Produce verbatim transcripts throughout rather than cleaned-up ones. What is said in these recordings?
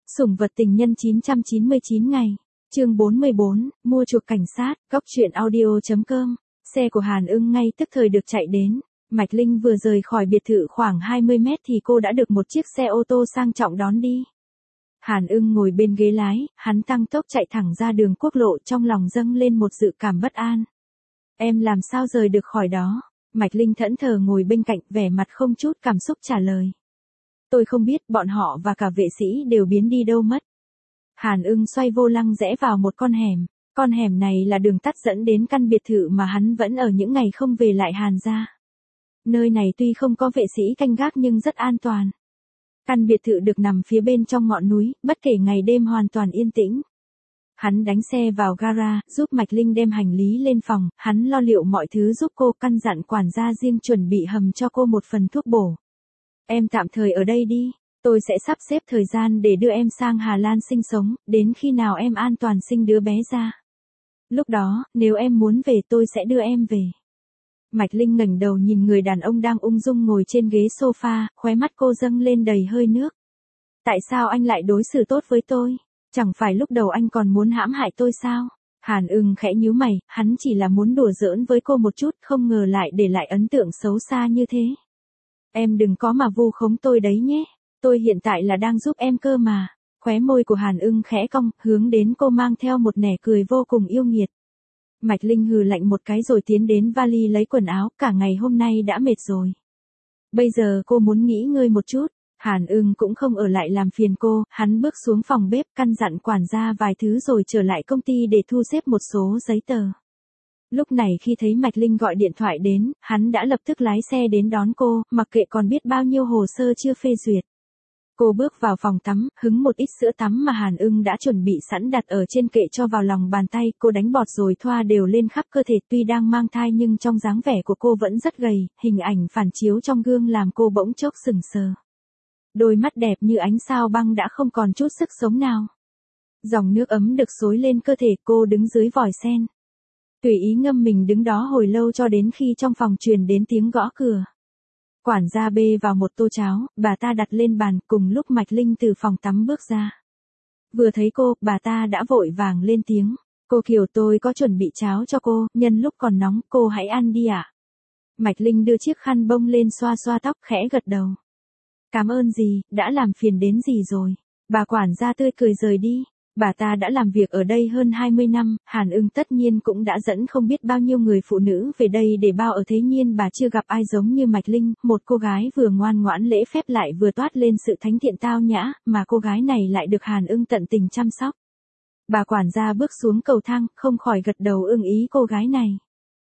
Sủng vật tình nhân chín trăm chín mươi chín ngày. Chương bốn mươi bốn, mua chuộc cảnh sát, góc truyện audio chấm com. Xe của Hàn Ưng ngay tức thời được chạy đến. Mạch Linh vừa rời khỏi biệt thự khoảng hai mươi mét thì cô đã được một chiếc xe ô tô sang trọng đón đi. Hàn Ưng ngồi bên ghế lái, hắn tăng tốc chạy thẳng ra đường quốc lộ, trong lòng dâng lên một dự cảm bất an. Em làm sao rời được khỏi đó? Mạch Linh thẫn thờ ngồi bên cạnh, vẻ mặt không chút cảm xúc trả lời. Tôi không biết, bọn họ và cả vệ sĩ đều biến đi đâu mất. Hàn Ưng xoay vô lăng rẽ vào một con hẻm. Con hẻm này là đường tắt dẫn đến căn biệt thự mà hắn vẫn ở những ngày không về lại Hàn gia. Nơi này tuy không có vệ sĩ canh gác nhưng rất an toàn. Căn biệt thự được nằm phía bên trong ngọn núi, bất kể ngày đêm hoàn toàn yên tĩnh. Hắn đánh xe vào gara, giúp Mạch Linh đem hành lý lên phòng, hắn lo liệu mọi thứ giúp cô, căn dặn quản gia riêng chuẩn bị hầm cho cô một phần thuốc bổ. Em tạm thời ở đây đi, tôi sẽ sắp xếp thời gian để đưa em sang Hà Lan sinh sống, đến khi nào em an toàn sinh đứa bé ra. Lúc đó, nếu em muốn về tôi sẽ đưa em về. Mạch Linh ngẩng đầu nhìn người đàn ông đang ung dung ngồi trên ghế sofa, khóe mắt cô dâng lên đầy hơi nước. Tại sao anh lại đối xử tốt với tôi? Chẳng phải lúc đầu anh còn muốn hãm hại tôi sao? Hàn Ưng khẽ nhíu mày, hắn chỉ là muốn đùa giỡn với cô một chút, không ngờ lại để lại ấn tượng xấu xa như thế. Em đừng có mà vu khống tôi đấy nhé. Tôi hiện tại là đang giúp em cơ mà. Khóe môi của Hàn Ưng khẽ cong, hướng đến cô mang theo một nẻ cười vô cùng yêu nghiệt. Mạch Linh hừ lạnh một cái rồi tiến đến vali lấy quần áo, cả ngày hôm nay đã mệt rồi. Bây giờ cô muốn nghỉ ngơi một chút. Hàn Ưng cũng không ở lại làm phiền cô, hắn bước xuống phòng bếp, căn dặn quản gia vài thứ rồi trở lại công ty để thu xếp một số giấy tờ. Lúc này khi thấy Mạch Linh gọi điện thoại đến, hắn đã lập tức lái xe đến đón cô, mặc kệ còn biết bao nhiêu hồ sơ chưa phê duyệt. Cô bước vào phòng tắm, hứng một ít sữa tắm mà Hàn Ưng đã chuẩn bị sẵn đặt ở trên kệ cho vào lòng bàn tay, cô đánh bọt rồi thoa đều lên khắp cơ thể, tuy đang mang thai nhưng trong dáng vẻ của cô vẫn rất gầy, hình ảnh phản chiếu trong gương làm cô bỗng chốc sừng sờ. Đôi mắt đẹp như ánh sao băng đã không còn chút sức sống nào. Dòng nước ấm được xối lên cơ thể, cô đứng dưới vòi sen. Tùy ý ngâm mình đứng đó hồi lâu cho đến khi trong phòng truyền đến tiếng gõ cửa. Quản gia bê vào một tô cháo, bà ta đặt lên bàn, cùng lúc Mạch Linh từ phòng tắm bước ra. Vừa thấy cô, bà ta đã vội vàng lên tiếng. Cô Kiều, tôi có chuẩn bị cháo cho cô, nhân lúc còn nóng, cô hãy ăn đi ạ. Mạch Linh đưa chiếc khăn bông lên xoa xoa tóc, khẽ gật đầu. Cảm ơn gì, đã làm phiền đến gì rồi. Bà quản gia tươi cười rời đi. Bà ta đã làm việc ở đây hơn hai mươi năm, Hàn Ưng tất nhiên cũng đã dẫn không biết bao nhiêu người phụ nữ về đây để bao ở, thế nhiên bà chưa gặp ai giống như Mạch Linh, một cô gái vừa ngoan ngoãn lễ phép lại vừa toát lên sự thánh thiện tao nhã, mà cô gái này lại được Hàn Ưng tận tình chăm sóc. Bà quản gia bước xuống cầu thang, không khỏi gật đầu ưng ý cô gái này.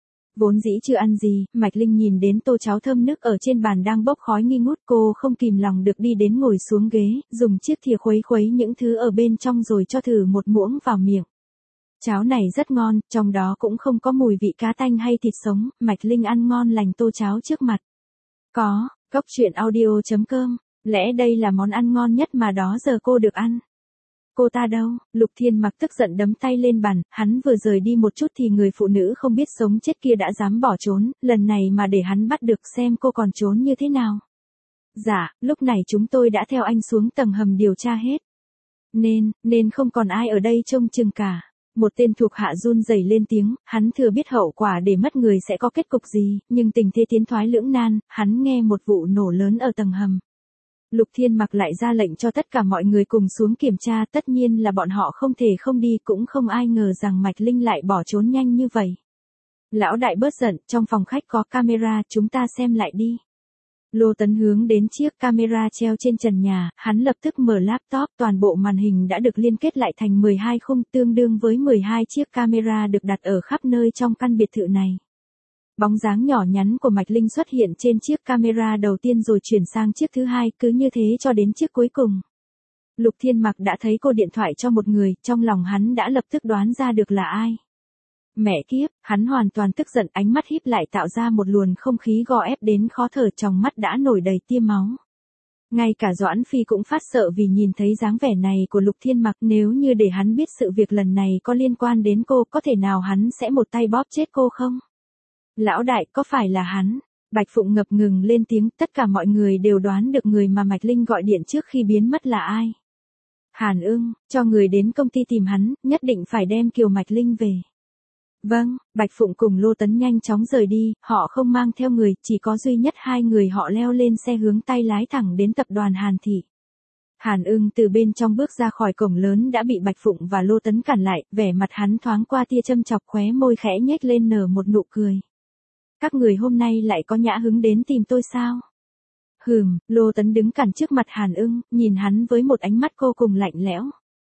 Vốn dĩ chưa ăn gì, Mạch Linh nhìn đến tô cháo thơm nức ở trên bàn đang bốc khói nghi ngút, cô không kìm lòng được đi đến ngồi xuống ghế, dùng chiếc thìa khuấy khuấy những thứ ở bên trong rồi cho thử một muỗng vào miệng. Cháo này rất ngon, trong đó cũng không có mùi vị cá tanh hay thịt sống, Mạch Linh ăn ngon lành tô cháo trước mặt. Có, góc truyện audio chấm com, lẽ đây là món ăn ngon nhất mà đó giờ cô được ăn. Cô ta đâu? Lục Thiên Mặc tức giận đấm tay lên bàn, hắn vừa rời đi một chút thì người phụ nữ không biết sống chết kia đã dám bỏ trốn, lần này mà để hắn bắt được xem cô còn trốn như thế nào. Dạ, lúc này chúng tôi đã theo anh xuống tầng hầm điều tra hết. Nên, nên không còn ai ở đây trông chừng cả. Một tên thuộc hạ run rẩy lên tiếng, hắn thừa biết hậu quả để mất người sẽ có kết cục gì, nhưng tình thế tiến thoái lưỡng nan, hắn nghe một vụ nổ lớn ở tầng hầm. Lục Thiên Mặc lại ra lệnh cho tất cả mọi người cùng xuống kiểm tra, tất nhiên là bọn họ không thể không đi, cũng không ai ngờ rằng Mạch Linh lại bỏ trốn nhanh như vậy. Lão đại bớt giận, trong phòng khách có camera, chúng ta xem lại đi. Lô Tấn hướng đến chiếc camera treo trên trần nhà, hắn lập tức mở laptop, toàn bộ màn hình đã được liên kết lại thành mười hai khung, tương đương với mười hai chiếc camera được đặt ở khắp nơi trong căn biệt thự này. Bóng dáng nhỏ nhắn của Mạch Linh xuất hiện trên chiếc camera đầu tiên rồi chuyển sang chiếc thứ hai, cứ như thế cho đến chiếc cuối cùng. Lục Thiên Mặc đã thấy cô điện thoại cho một người, trong lòng hắn đã lập tức đoán ra được là ai. Mẹ kiếp, hắn hoàn toàn tức giận, ánh mắt híp lại tạo ra một luồng không khí gò ép đến khó thở, trong mắt đã nổi đầy tia máu. Ngay cả Doãn Phi cũng phát sợ vì nhìn thấy dáng vẻ này của Lục Thiên Mặc, nếu như để hắn biết sự việc lần này có liên quan đến cô, có thể nào hắn sẽ một tay bóp chết cô không? Lão đại, có phải là hắn? Bạch Phụng ngập ngừng lên tiếng, tất cả mọi người đều đoán được người mà Mạch Linh gọi điện trước khi biến mất là ai. Hàn Ưng, cho người đến công ty tìm hắn, nhất định phải đem Kiều Mạch Linh về. Vâng, Bạch Phụng cùng Lô Tấn nhanh chóng rời đi, họ không mang theo người, chỉ có duy nhất hai người họ leo lên xe hướng tay lái thẳng đến tập đoàn Hàn Thị. Hàn Ưng từ bên trong bước ra khỏi cổng lớn đã bị Bạch Phụng và Lô Tấn cản lại, vẻ mặt hắn thoáng qua tia châm chọc, khóe môi khẽ nhếch lên nở một nụ cười. Các người hôm nay lại có nhã hứng đến tìm tôi sao? Hừm, Lô Tấn đứng cản trước mặt Hàn Ưng, nhìn hắn với một ánh mắt vô cùng lạnh lẽo.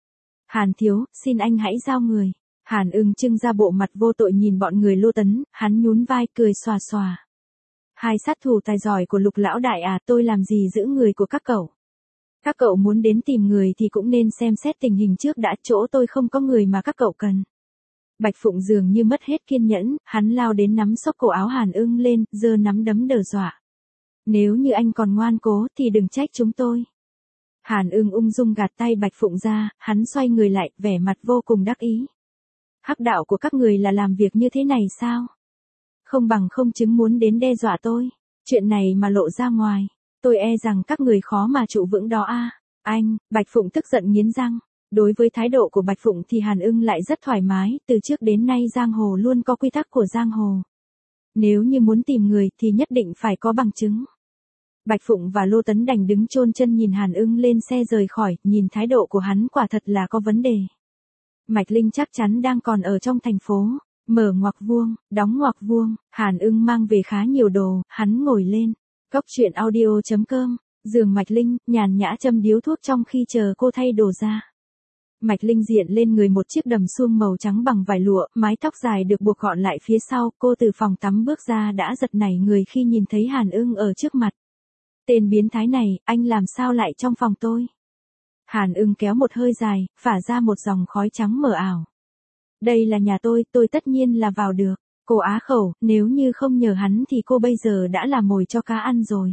Hàn thiếu, xin anh hãy giao người. Hàn Ưng trưng ra bộ mặt vô tội nhìn bọn người Lô Tấn, hắn nhún vai cười xòa xòa. Hai sát thủ tài giỏi của Lục lão đại à, tôi làm gì giữ người của các cậu? Các cậu muốn đến tìm người thì cũng nên xem xét tình hình trước đã, chỗ tôi không có người mà các cậu cần. Bạch Phụng dường như mất hết kiên nhẫn, hắn lao đến nắm xốc cổ áo Hàn Ưng lên, giơ nắm đấm đờ dọa. Nếu như anh còn ngoan cố thì đừng trách chúng tôi. Hàn Ưng ung dung gạt tay Bạch Phụng ra, hắn xoay người lại, vẻ mặt vô cùng đắc ý. Hắc đạo của các người là làm việc như thế này sao? Không bằng không chứng muốn đến đe dọa tôi. Chuyện này mà lộ ra ngoài, tôi e rằng các người khó mà trụ vững đó a. Anh, Bạch Phụng tức giận nghiến răng. Đối với thái độ của Bạch Phụng thì Hàn Ưng lại rất thoải mái, từ trước đến nay giang hồ luôn có quy tắc của giang hồ. Nếu như muốn tìm người thì nhất định phải có bằng chứng. Bạch Phụng và Lô Tấn đành đứng chôn chân nhìn Hàn Ưng lên xe rời khỏi, nhìn thái độ của hắn quả thật là có vấn đề. Mạch Linh chắc chắn đang còn ở trong thành phố. Mở ngoặc vuông, đóng ngoặc vuông, Hàn Ưng mang về khá nhiều đồ, hắn ngồi lên. Cốc truyện audio chấm com, giường Mạch Linh, nhàn nhã châm điếu thuốc trong khi chờ cô thay đồ ra. Mạch Linh diện lên người một chiếc đầm suông màu trắng bằng vải lụa, mái tóc dài được buộc gọn lại phía sau, cô từ phòng tắm bước ra đã giật nảy người khi nhìn thấy Hàn Ưng ở trước mặt. Tên biến thái này, anh làm sao lại trong phòng tôi? Hàn Ưng kéo một hơi dài, phả ra một dòng khói trắng mờ ảo. Đây là nhà tôi, tôi tất nhiên là vào được. Cô á khẩu, nếu như không nhờ hắn thì cô bây giờ đã là mồi cho cá ăn rồi.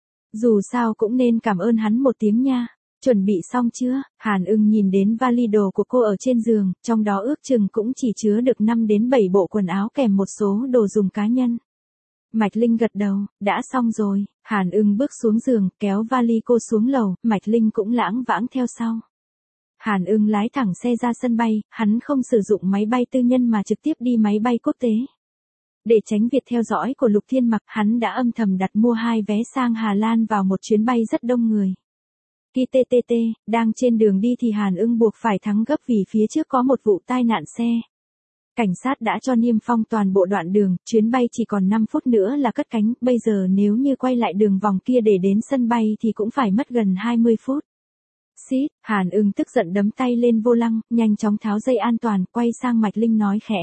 Dù sao cũng nên cảm ơn hắn một tiếng nha. Chuẩn bị xong chưa? Hàn Ưng nhìn đến vali đồ của cô ở trên giường, trong đó ước chừng cũng chỉ chứa được năm đến bảy bộ quần áo kèm một số đồ dùng cá nhân. Mạch Linh gật đầu, đã xong rồi. Hàn Ưng bước xuống giường, kéo vali cô xuống lầu, Mạch Linh cũng lãng vãng theo sau. Hàn Ưng lái thẳng xe ra sân bay, hắn không sử dụng máy bay tư nhân mà trực tiếp đi máy bay quốc tế. Để tránh việc theo dõi của Lục Thiên Mặc, hắn đã âm thầm đặt mua hai vé sang Hà Lan vào một chuyến bay rất đông người. Khi tê tê tê, đang trên đường đi thì Hàn Ưng buộc phải thắng gấp vì phía trước có một vụ tai nạn xe. Cảnh sát đã cho niêm phong toàn bộ đoạn đường, chuyến bay chỉ còn năm phút nữa là cất cánh, bây giờ nếu như quay lại đường vòng kia để đến sân bay thì cũng phải mất gần hai mươi phút. Xít, Hàn Ưng tức giận đấm tay lên vô lăng, nhanh chóng tháo dây an toàn, quay sang Mạch Linh nói khẽ.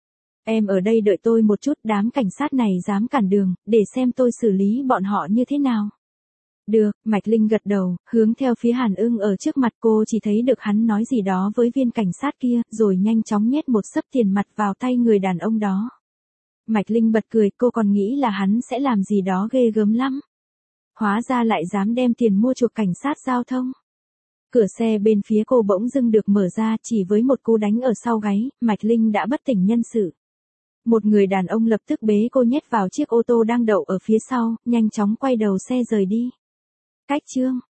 Em ở đây đợi tôi một chút, đám cảnh sát này dám cản đường, để xem tôi xử lý bọn họ như thế nào. Được, Mạch Linh gật đầu, hướng theo phía Hàn Ưng ở trước mặt, cô chỉ thấy được hắn nói gì đó với viên cảnh sát kia, rồi nhanh chóng nhét một xấp tiền mặt vào tay người đàn ông đó. Mạch Linh bật cười, cô còn nghĩ là hắn sẽ làm gì đó ghê gớm lắm. Hóa ra lại dám đem tiền mua chuộc cảnh sát giao thông. Cửa xe bên phía cô bỗng dưng được mở ra, chỉ với một cú đánh ở sau gáy, Mạch Linh đã bất tỉnh nhân sự. Một người đàn ông lập tức bế cô nhét vào chiếc ô tô đang đậu ở phía sau, nhanh chóng quay đầu xe rời đi. Cách chương